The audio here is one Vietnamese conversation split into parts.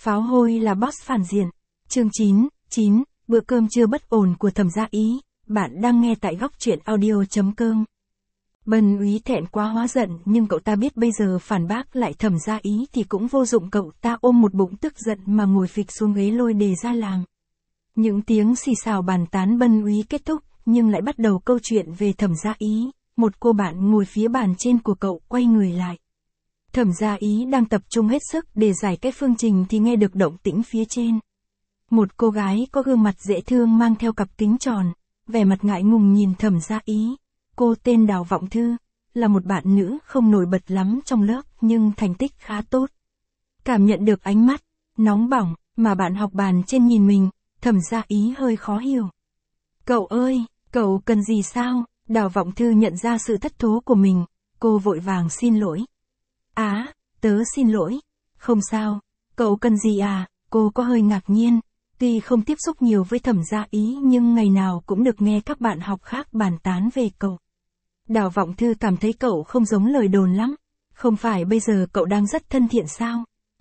Pháo hôi là boss phản diện. Chương 9, bữa cơm trưa bất ổn của Thẩm Gia Ý. Bạn đang nghe tại góc truyện audio.com. Bần úy thẹn quá hóa giận, nhưng cậu ta biết bây giờ phản bác lại Thẩm Gia Ý thì cũng vô dụng, cậu ta ôm một bụng tức giận mà ngồi phịch xuống ghế lôi đề ra làm. Những tiếng xì xào bàn tán bần úy kết thúc, nhưng lại bắt đầu câu chuyện về Thẩm Gia Ý. Một cô bạn ngồi phía bàn trên của cậu quay người lại. Thẩm Gia Ý đang tập trung hết sức để giải cái phương trình thì nghe được động tĩnh phía trên. Một cô gái có gương mặt dễ thương mang theo cặp kính tròn, vẻ mặt ngại ngùng nhìn Thẩm Gia Ý. Cô tên Đào Vọng Thư, là một bạn nữ không nổi bật lắm trong lớp nhưng thành tích khá tốt. Cảm nhận được ánh mắt nóng bỏng mà bạn học bàn trên nhìn mình, Thẩm Gia Ý hơi khó hiểu. Cậu ơi, cậu cần gì sao? Đào Vọng Thư nhận ra sự thất thố của mình, cô vội vàng xin lỗi. Tớ xin lỗi. Không sao, cậu cần gì à? Cô có hơi ngạc nhiên. Tuy không tiếp xúc nhiều với Thẩm Gia Ý nhưng ngày nào cũng được nghe các bạn học khác bàn tán về cậu. Đào Vọng Thư cảm thấy cậu không giống lời đồn lắm. Không phải bây giờ cậu đang rất thân thiện sao?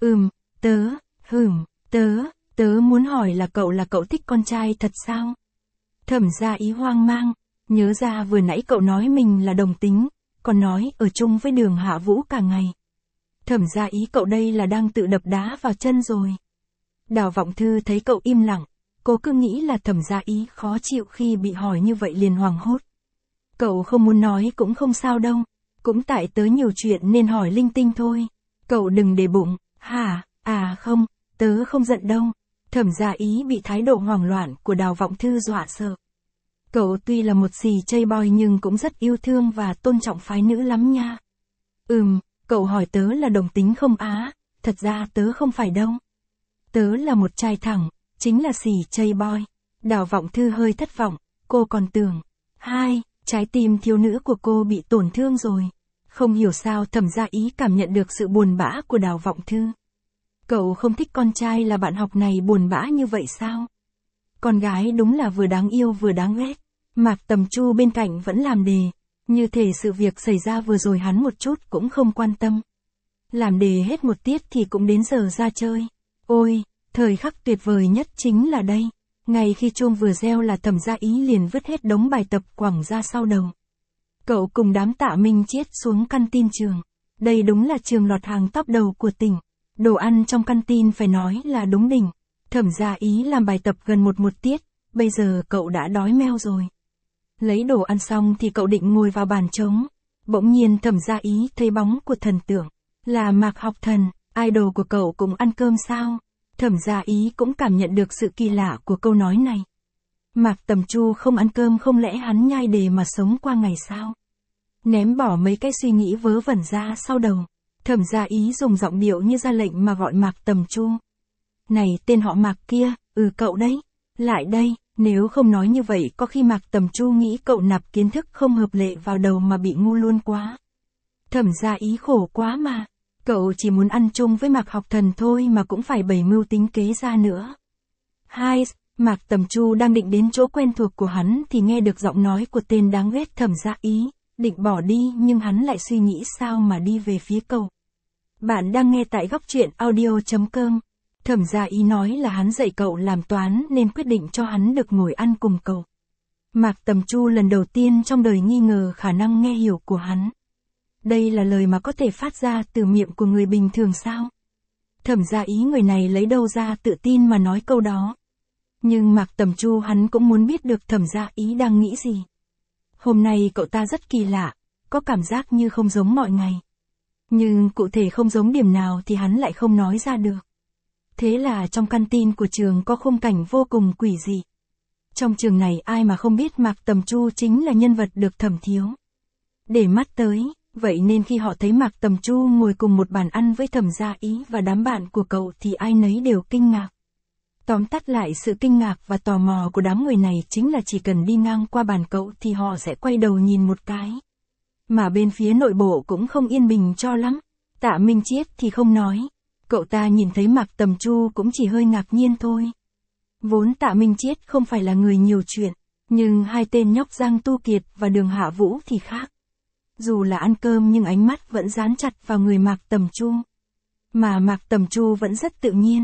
Tớ muốn hỏi là cậu thích con trai thật sao? Thẩm Gia Ý hoang mang, nhớ ra vừa nãy cậu nói mình là đồng tính, còn nói ở chung với Đường Hạ Vũ cả ngày. Thẩm Gia Ý, cậu đây là đang tự đập đá vào chân rồi. Đào Vọng Thư thấy cậu im lặng, cô cứ nghĩ là Thẩm Gia Ý khó chịu khi bị hỏi như vậy liền hoảng hốt. Cậu không muốn nói cũng không sao đâu, cũng tại tớ nhiều chuyện nên hỏi linh tinh thôi. Cậu đừng để bụng. Không, tớ không giận đâu. Thẩm Gia Ý bị thái độ hoảng loạn của Đào Vọng Thư dọa sợ. Cậu tuy là một CJ boy nhưng cũng rất yêu thương và tôn trọng phái nữ lắm nha. Cậu hỏi tớ là đồng tính không á? Thật ra tớ không phải đâu. Tớ là một trai thẳng, chính là CJ boy. Đào Vọng Thư hơi thất vọng, cô còn tưởng, trái tim thiếu nữ của cô bị tổn thương rồi. Không hiểu sao Thẩm Gia Ý cảm nhận được sự buồn bã của Đào Vọng Thư. Cậu không thích con trai là bạn học này buồn bã như vậy sao? Con gái đúng là vừa đáng yêu vừa đáng ghét. Mạc Tầm Chu bên cạnh vẫn làm đề, như thể sự việc xảy ra vừa rồi hắn một chút cũng không quan tâm. Làm đề hết một tiết thì cũng đến giờ ra chơi. Ôi, thời khắc tuyệt vời nhất chính là đây. Ngay khi chuông vừa reo là Thẩm Gia Ý liền vứt hết đống bài tập quẳng ra sau đầu. Cậu cùng đám Tạ Minh Chiết xuống căn tin trường. Đây đúng là trường lọt hàng top đầu của tỉnh. Đồ ăn trong căn tin phải nói là đúng đỉnh. Thẩm Gia Ý làm bài tập gần một tiết, bây giờ cậu đã đói meo rồi. Lấy đồ ăn xong thì cậu định ngồi vào bàn trống. Bỗng nhiên Thẩm Gia Ý thấy bóng của thần tượng. Là Mạc Học Thần, idol của cậu cũng ăn cơm sao? Thẩm Gia Ý cũng cảm nhận được sự kỳ lạ của câu nói này. Mạc Tầm Chu không ăn cơm, không lẽ hắn nhai đề mà sống qua ngày sao? Ném bỏ mấy cái suy nghĩ vớ vẩn ra sau đầu. Thẩm Gia Ý dùng giọng điệu như ra lệnh mà gọi Mạc Tầm Chu. Này tên họ Mạc kia, cậu đấy, lại đây. Nếu không nói như vậy có khi Mạc Tầm Chu nghĩ cậu nạp kiến thức không hợp lệ vào đầu mà bị ngu luôn quá. Thẩm Gia Ý khổ quá mà. Cậu chỉ muốn ăn chung với Mạc Học Thần thôi mà cũng phải bày mưu tính kế ra nữa. Mạc Tầm Chu đang định đến chỗ quen thuộc của hắn thì nghe được giọng nói của tên đáng ghét Thẩm Gia Ý, định bỏ đi nhưng hắn lại suy nghĩ sao mà đi về phía cậu. Bạn đang nghe tại góc truyện audio.com. Thẩm Gia Ý nói là hắn dạy cậu làm toán nên quyết định cho hắn được ngồi ăn cùng cậu. Mạc Tầm Chu lần đầu tiên trong đời nghi ngờ khả năng nghe hiểu của hắn. Đây là lời mà có thể phát ra từ miệng của người bình thường sao? Thẩm Gia Ý người này lấy đâu ra tự tin mà nói câu đó. Nhưng Mạc Tầm Chu hắn cũng muốn biết được Thẩm Gia Ý đang nghĩ gì. Hôm nay cậu ta rất kỳ lạ, có cảm giác như không giống mọi ngày. Nhưng cụ thể không giống điểm nào thì hắn lại không nói ra được. Thế là trong căn tin của trường có khung cảnh vô cùng quỷ dị. Trong trường này ai mà không biết Mạc Tầm Chu chính là nhân vật được Thẩm Thiếu để mắt tới, vậy nên khi họ thấy Mạc Tầm Chu ngồi cùng một bàn ăn với Thẩm Gia Ý và đám bạn của cậu thì ai nấy đều kinh ngạc. Tóm tắt lại sự kinh ngạc và tò mò của đám người này chính là chỉ cần đi ngang qua bàn cậu thì họ sẽ quay đầu nhìn một cái. Mà bên phía nội bộ cũng không yên bình cho lắm. Tạ Minh Chiết thì không nói. Cậu ta nhìn thấy Mạc Tầm Chu cũng chỉ hơi ngạc nhiên thôi. Vốn Tạ Minh Chiết không phải là người nhiều chuyện, nhưng hai tên nhóc Giang Tu Kiệt và Đường Hạ Vũ thì khác. Dù là ăn cơm nhưng ánh mắt vẫn dán chặt vào người Mạc Tầm Chu. Mà Mạc Tầm Chu vẫn rất tự nhiên.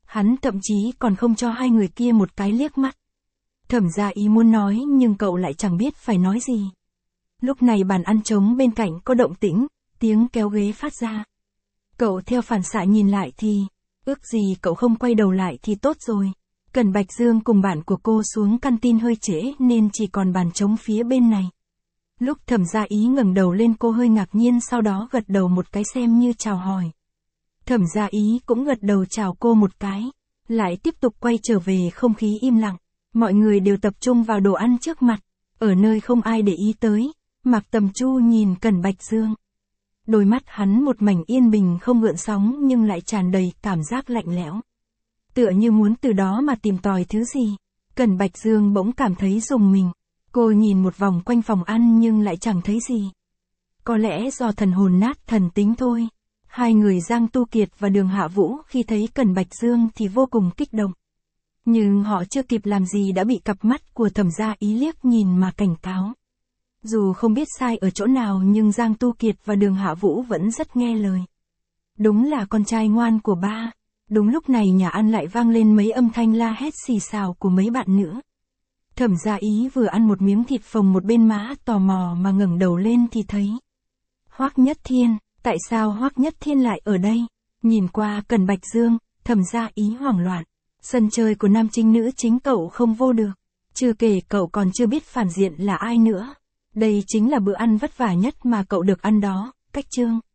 Hắn thậm chí còn không cho hai người kia một cái liếc mắt. Thẩm Gia Ý muốn nói nhưng cậu lại chẳng biết phải nói gì. Lúc này bàn ăn trống bên cạnh có động tĩnh, tiếng kéo ghế phát ra. Cậu theo phản xạ nhìn lại thì, ước gì cậu không quay đầu lại thì tốt rồi. Cẩn Bạch Dương cùng bạn của cô xuống căn tin hơi trễ nên chỉ còn bàn trống phía bên này. Lúc Thẩm Gia Ý ngẩng đầu lên cô hơi ngạc nhiên, sau đó gật đầu một cái xem như chào hỏi. Thẩm Gia Ý cũng gật đầu chào cô một cái, lại tiếp tục quay trở về không khí im lặng. Mọi người đều tập trung vào đồ ăn trước mặt, ở nơi không ai để ý tới. Mạc Tầm Chu nhìn Cẩn Bạch Dương. Đôi mắt hắn một mảnh yên bình không gợn sóng nhưng lại tràn đầy cảm giác lạnh lẽo. Tựa như muốn từ đó mà tìm tòi thứ gì. Cẩn Bạch Dương bỗng cảm thấy rùng mình. Cô nhìn một vòng quanh phòng ăn nhưng lại chẳng thấy gì. Có lẽ do thần hồn nát thần tính thôi. Hai người Giang Tu Kiệt và Đường Hạ Vũ khi thấy Cẩn Bạch Dương thì vô cùng kích động. Nhưng họ chưa kịp làm gì đã bị cặp mắt của Thẩm Gia Ý liếc nhìn mà cảnh cáo. Dù không biết sai ở chỗ nào nhưng Giang Tu Kiệt và Đường Hạ Vũ vẫn rất nghe lời. Đúng là con trai ngoan của ba. Đúng lúc này nhà ăn lại vang lên mấy âm thanh la hét xì xào của mấy bạn nữa. Thẩm Gia Ý vừa ăn một miếng thịt phồng một bên má tò mò mà ngẩng đầu lên thì thấy Hoắc Nhất Thiên. Tại sao Hoắc Nhất Thiên lại ở đây? Nhìn qua Cẩn Bạch Dương, Thẩm Gia Ý hoảng loạn. Sân chơi của nam chính nữ chính cậu không vô được. Chưa kể cậu còn chưa biết phản diện là ai nữa. Đây chính là bữa ăn vất vả nhất mà cậu được ăn đó. Cách chương